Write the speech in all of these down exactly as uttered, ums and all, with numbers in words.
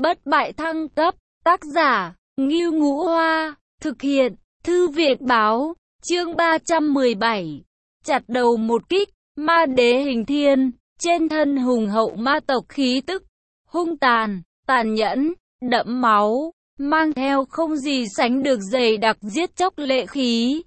Bất bại thăng cấp, tác giả, Ngưu Ngũ Hoa, thực hiện, Thư viện Báo, chương ba trăm mười bảy. Chặt đầu một kích, ma đế hình thiên, trên thân hùng hậu ma tộc khí tức, hung tàn, tàn nhẫn, đẫm máu, mang theo không gì sánh được dày đặc giết chóc lệ khí.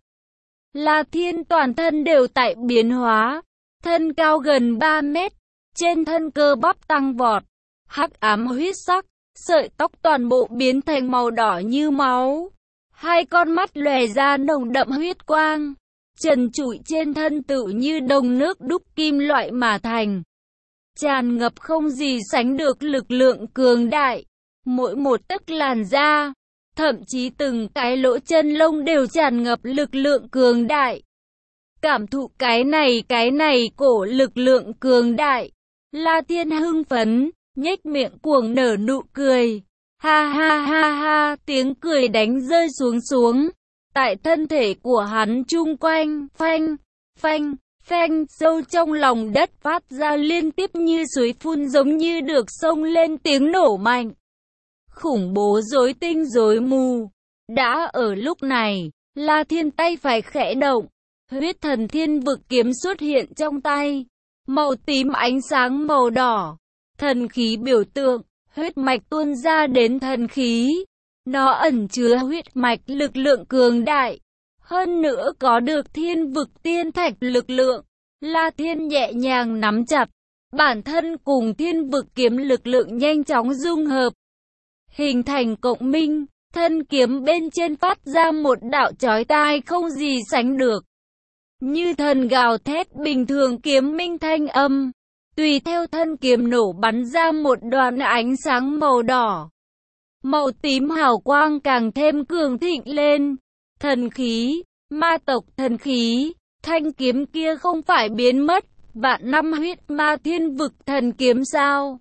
La Thiên toàn thân đều tại biến hóa, thân cao gần ba mét, trên thân cơ bắp tăng vọt, hắc ám huyết sắc, sợi tóc toàn bộ biến thành màu đỏ như máu, hai con mắt lòe ra nồng đậm huyết quang, trần trụi trên thân tự như đồng nước đúc kim loại mà thành, tràn ngập không gì sánh được lực lượng cường đại, mỗi một tấc làn da, thậm chí từng cái lỗ chân lông đều tràn ngập lực lượng cường đại. Cảm thụ cái này cái này cổ lực lượng cường đại, La Thiên hưng phấn, nhếch miệng cuồng nở nụ cười. Ha ha ha ha, tiếng cười đánh rơi xuống xuống. Tại thân thể của hắn chung quanh, phanh, phanh, phanh, sâu trong lòng đất phát ra liên tiếp như suối phun giống như được xông lên tiếng nổ mạnh. Khủng bố rối tinh rối mù. Đã ở lúc này, La Thiên tay phải khẽ động. Huyết thần thiên vực kiếm xuất hiện trong tay. Màu tím ánh sáng màu đỏ. Thần khí biểu tượng, huyết mạch tuôn ra đến thần khí. Nó ẩn chứa huyết mạch lực lượng cường đại. Hơn nữa có được thiên vực tiên thạch lực lượng. La Thiên nhẹ nhàng nắm chặt. Bản thân cùng thiên vực kiếm lực lượng nhanh chóng dung hợp. Hình thành cộng minh, thân kiếm bên trên phát ra một đạo chói tai không gì sánh được. Như thần gào thét bình thường kiếm minh thanh âm. Tùy theo thân kiếm nổ bắn ra một đoàn ánh sáng màu đỏ. Màu tím hào quang càng thêm cường thịnh lên. Thần khí, ma tộc thần khí, thanh kiếm kia không phải biến mất. Vạn năm huyết ma thiên vực thần kiếm sao?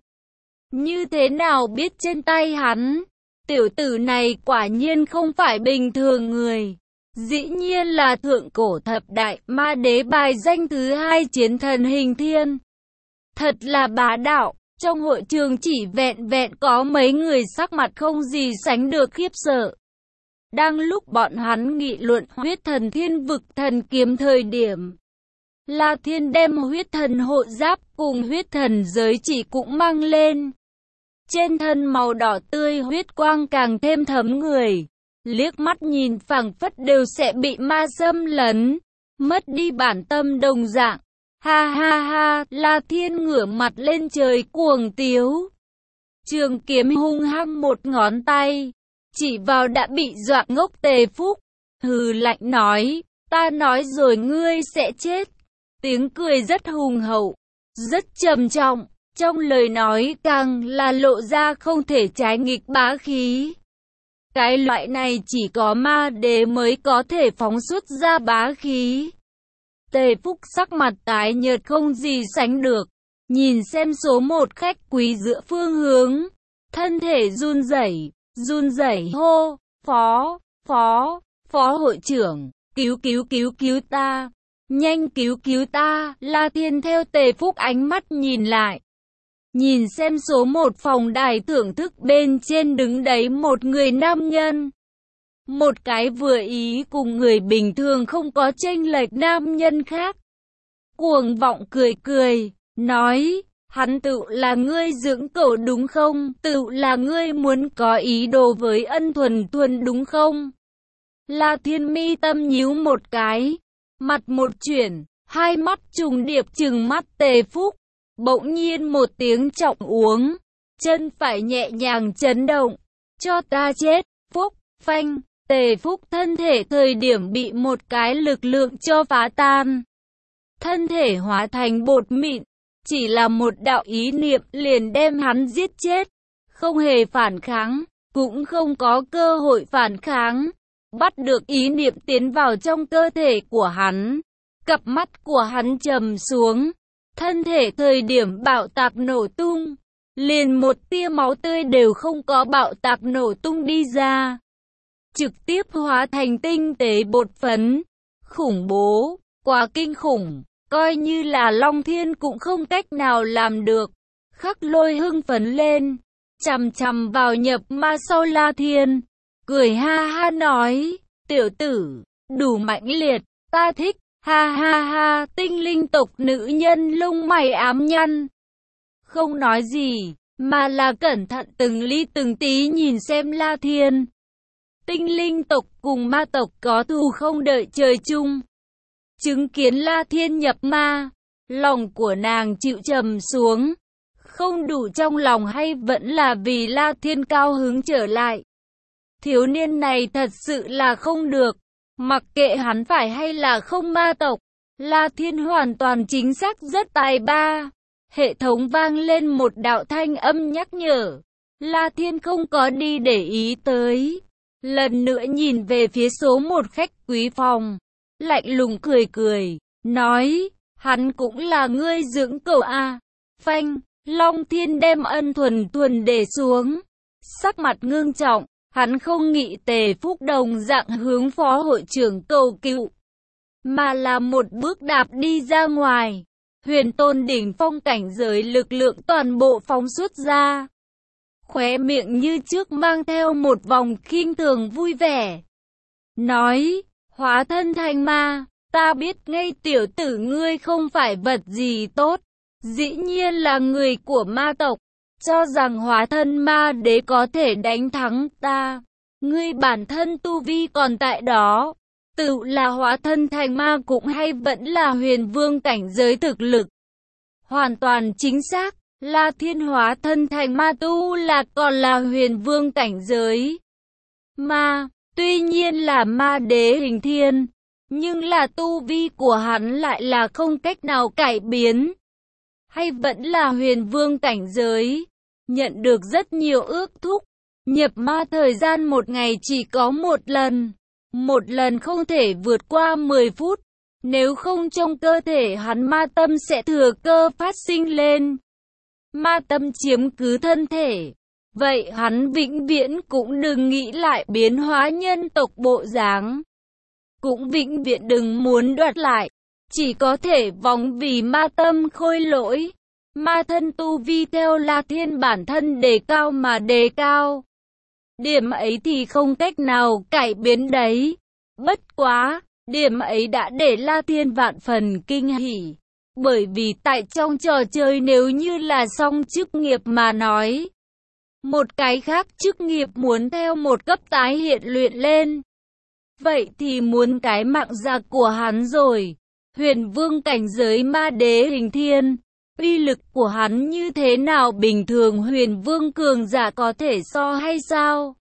Như thế nào biết trên tay hắn? Tiểu tử này quả nhiên không phải bình thường người. Dĩ nhiên là thượng cổ thập đại ma đế bài danh thứ hai chiến thần hình thiên. Thật là bá đạo, trong hội trường chỉ vẹn vẹn có mấy người sắc mặt không gì sánh được khiếp sợ. Đang lúc bọn hắn nghị luận huyết thần thiên vực thần kiếm thời điểm, La Thiên đem huyết thần hộ giáp cùng huyết thần giới chỉ cũng mang lên. Trên thân màu đỏ tươi huyết quang càng thêm thấm người, liếc mắt nhìn phảng phất đều sẽ bị ma xâm lấn, mất đi bản tâm đồng dạng. Ha ha ha, La Thiên ngửa mặt lên trời cuồng tiếu. Trường kiếm hung hăng một ngón tay, chỉ vào đã bị dọa ngốc Tề Phúc. Hừ lạnh nói, ta nói rồi ngươi sẽ chết. Tiếng cười rất hùng hậu, rất trầm trọng, trong lời nói càng là lộ ra không thể trái nghịch bá khí. Cái loại này chỉ có ma đế mới có thể phóng xuất ra bá khí. Tề Phúc sắc mặt tái nhợt không gì sánh được, nhìn xem số một khách quý giữa phương hướng, thân thể run rẩy, run rẩy hô, phó, phó, phó hội trưởng, cứu cứu cứu cứu ta, nhanh cứu cứu ta. La Thiên theo Tề Phúc ánh mắt nhìn lại, nhìn xem số một phòng đài thưởng thức bên trên đứng đấy một người nam nhân. Một cái vừa ý cùng người bình thường không có chênh lệch nam nhân khác. Cuồng vọng cười cười, nói, hắn tự là ngươi dưỡng cẩu đúng không? Tự là ngươi muốn có ý đồ với Ân Thuần Thuần đúng không? La Thiên mi tâm nhíu một cái, mặt một chuyển, hai mắt trùng điệp trừng mắt Tề Phúc. Bỗng nhiên một tiếng trọng uống, chân phải nhẹ nhàng chấn động, cho ta chết, Phúc, phanh. Tề Phúc thân thể thời điểm bị một cái lực lượng cho phá tan. Thân thể hóa thành bột mịn, chỉ là một đạo ý niệm liền đem hắn giết chết. Không hề phản kháng, cũng không có cơ hội phản kháng. Bắt được ý niệm tiến vào trong cơ thể của hắn. Cặp mắt của hắn trầm xuống. Thân thể thời điểm bạo tạc nổ tung. Liền một tia máu tươi đều không có bạo tạc nổ tung đi ra. Trực tiếp hóa thành tinh tế bột phấn. Khủng bố, quá kinh khủng, coi như là Long Thiên cũng không cách nào làm được. Khắc Lôi hưng phấn lên, chằm chằm vào nhập ma sau La Thiên, cười ha ha nói, tiểu tử, đủ mãnh liệt, ta thích, ha ha ha, tinh linh tộc nữ nhân lông mày ám nhăn. Không nói gì, mà là cẩn thận từng ly từng tí nhìn xem La Thiên. Tinh linh tộc cùng ma tộc có thù không đợi trời chung. Chứng kiến La Thiên nhập ma, lòng của nàng chịu trầm xuống. Không đủ trong lòng hay vẫn là vì La Thiên cao hứng trở lại. Thiếu niên này thật sự là không được. Mặc kệ hắn phải hay là không ma tộc, La Thiên hoàn toàn chính xác rất tài ba. Hệ thống vang lên một đạo thanh âm nhắc nhở. La Thiên không có đi để ý tới. Lần nữa nhìn về phía số một khách quý phòng. Lạnh lùng cười cười, nói, hắn cũng là ngươi dưỡng cậu à. Phanh, Long Thiên đem ân thuần thuần để xuống. Sắc mặt ngưng trọng, hắn không nghĩ Tề Phúc đồng dạng hướng phó hội trưởng cầu cựu. Mà là một bước đạp đi ra ngoài. Huyền tôn đỉnh phong cảnh giới lực lượng toàn bộ phóng xuất ra. Khóe miệng như trước mang theo một vòng khinh thường vui vẻ. Nói, hóa thân thành ma, ta biết ngay tiểu tử ngươi không phải vật gì tốt. Dĩ nhiên là người của ma tộc, cho rằng hóa thân ma đế có thể đánh thắng ta. Ngươi bản thân tu vi còn tại đó. Tự là hóa thân thành ma cũng hay vẫn là huyền vương cảnh giới thực lực. Hoàn toàn chính xác, La Thiên hóa thân thành ma tu là còn là huyền vương cảnh giới. Ma, tuy nhiên là ma đế hình thiên, nhưng là tu vi của hắn lại là không cách nào cải biến. Hay vẫn là huyền vương cảnh giới, nhận được rất nhiều ước thúc. Nhập ma thời gian một ngày chỉ có một lần. Một lần không thể vượt qua mười phút, nếu không trong cơ thể hắn ma tâm sẽ thừa cơ phát sinh lên. Ma tâm chiếm cứ thân thể, vậy hắn vĩnh viễn cũng đừng nghĩ lại biến hóa nhân tộc bộ dáng. Cũng vĩnh viễn đừng muốn đoạt lại, chỉ có thể vòng vì ma tâm khôi lỗi. Ma thân tu vi theo La Thiên bản thân đề cao mà đề cao. Điểm ấy thì không cách nào cải biến đấy. Bất quá, điểm ấy đã để La Thiên vạn phần kinh hỉ. Bởi vì tại trong trò chơi nếu như là song chức nghiệp mà nói, một cái khác chức nghiệp muốn theo một cấp tái hiện luyện lên, vậy thì muốn cái mạng già của hắn rồi. Huyền vương cảnh giới ma đế hình thiên, uy lực của hắn như thế nào bình thường huyền vương cường giả có thể so hay sao?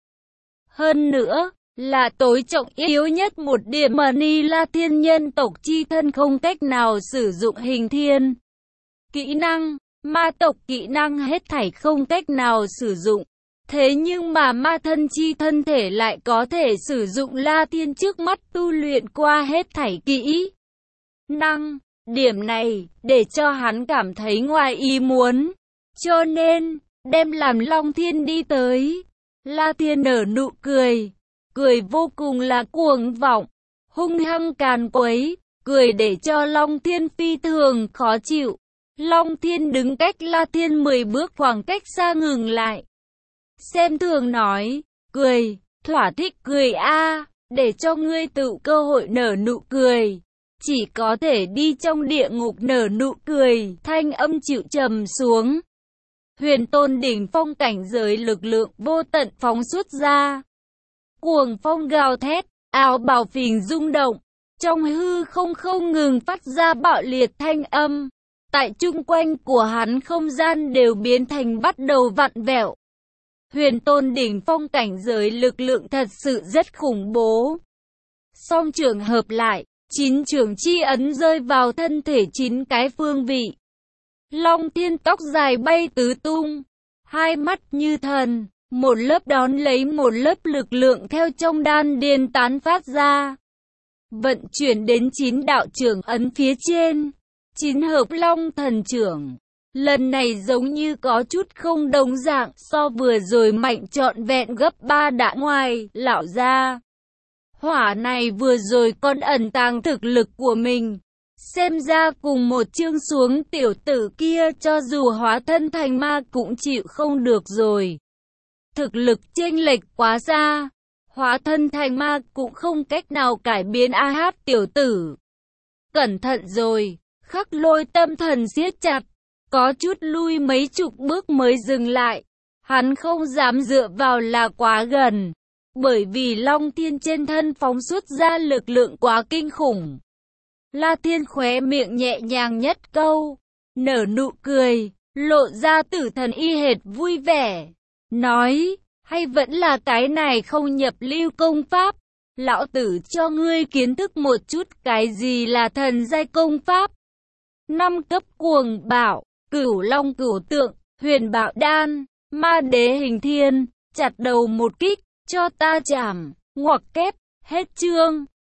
Hơn nữa, là tối trọng yếu nhất một điểm mà Ni La Thiên nhân tộc chi thân không cách nào sử dụng hình thiên. Kỹ năng, ma tộc kỹ năng hết thảy không cách nào sử dụng. Thế nhưng mà ma thân chi thân thể lại có thể sử dụng La Thiên trước mắt tu luyện qua hết thảy kỹ năng. Điểm này, để cho hắn cảm thấy ngoài ý muốn. Cho nên, đem làm Long Thiên đi tới. La Thiên nở nụ cười. Cười vô cùng là cuồng vọng, hung hăng càn quấy, cười để cho Long Thiên phi thường khó chịu. Long Thiên đứng cách La Thiên mười bước khoảng cách xa ngừng lại. Xem thường nói, cười, thỏa thích cười a, để cho ngươi tự cơ hội nở nụ cười. Chỉ có thể đi trong địa ngục nở nụ cười, thanh âm chịu trầm xuống. Huyền tôn đỉnh phong cảnh giới lực lượng vô tận phóng xuất ra. Cuồng phong gào thét, áo bào phình rung động, trong hư không không ngừng phát ra bạo liệt thanh âm. Tại chung quanh của hắn không gian đều biến thành bắt đầu vặn vẹo. Huyền tôn đỉnh phong cảnh giới lực lượng thật sự rất khủng bố. Song trường hợp lại, chín trường chi ấn rơi vào thân thể chín cái phương vị. Long Thiên tóc dài bay tứ tung, hai mắt như thần. Một lớp đón lấy một lớp lực lượng theo trong đan điền tán phát ra. Vận chuyển đến chín đạo trưởng ấn phía trên. Chín hợp long thần trưởng. Lần này giống như có chút không đồng dạng so vừa rồi mạnh trọn vẹn gấp ba đã ngoài, lão ra. Hỏa này vừa rồi còn ẩn tàng thực lực của mình. Xem ra cùng một chương xuống tiểu tử kia cho dù hóa thân thành ma cũng chịu không được rồi. thực lực chênh lệch quá xa. Hóa thân thành ma cũng không cách nào cải biến A Hát tiểu tử. Cẩn thận rồi, Khắc Lôi tâm thần siết chặt, có chút lui mấy chục bước mới dừng lại. Hắn không dám dựa vào là quá gần, bởi vì Long Thiên trên thân phóng xuất ra lực lượng quá kinh khủng. La Thiên khóe miệng nhẹ nhàng nhất câu, nở nụ cười, lộ ra tử thần y hệt vui vẻ, nói, hay vẫn là cái này không nhập lưu công pháp, lão tử cho ngươi kiến thức một chút cái gì là thần giai công pháp. Năm cấp cuồng bạo, cửu long cửu tượng, huyền bạo đan, ma đế hình thiên, chặt đầu một kích, cho ta chảm, ngoặc kép, hết chương.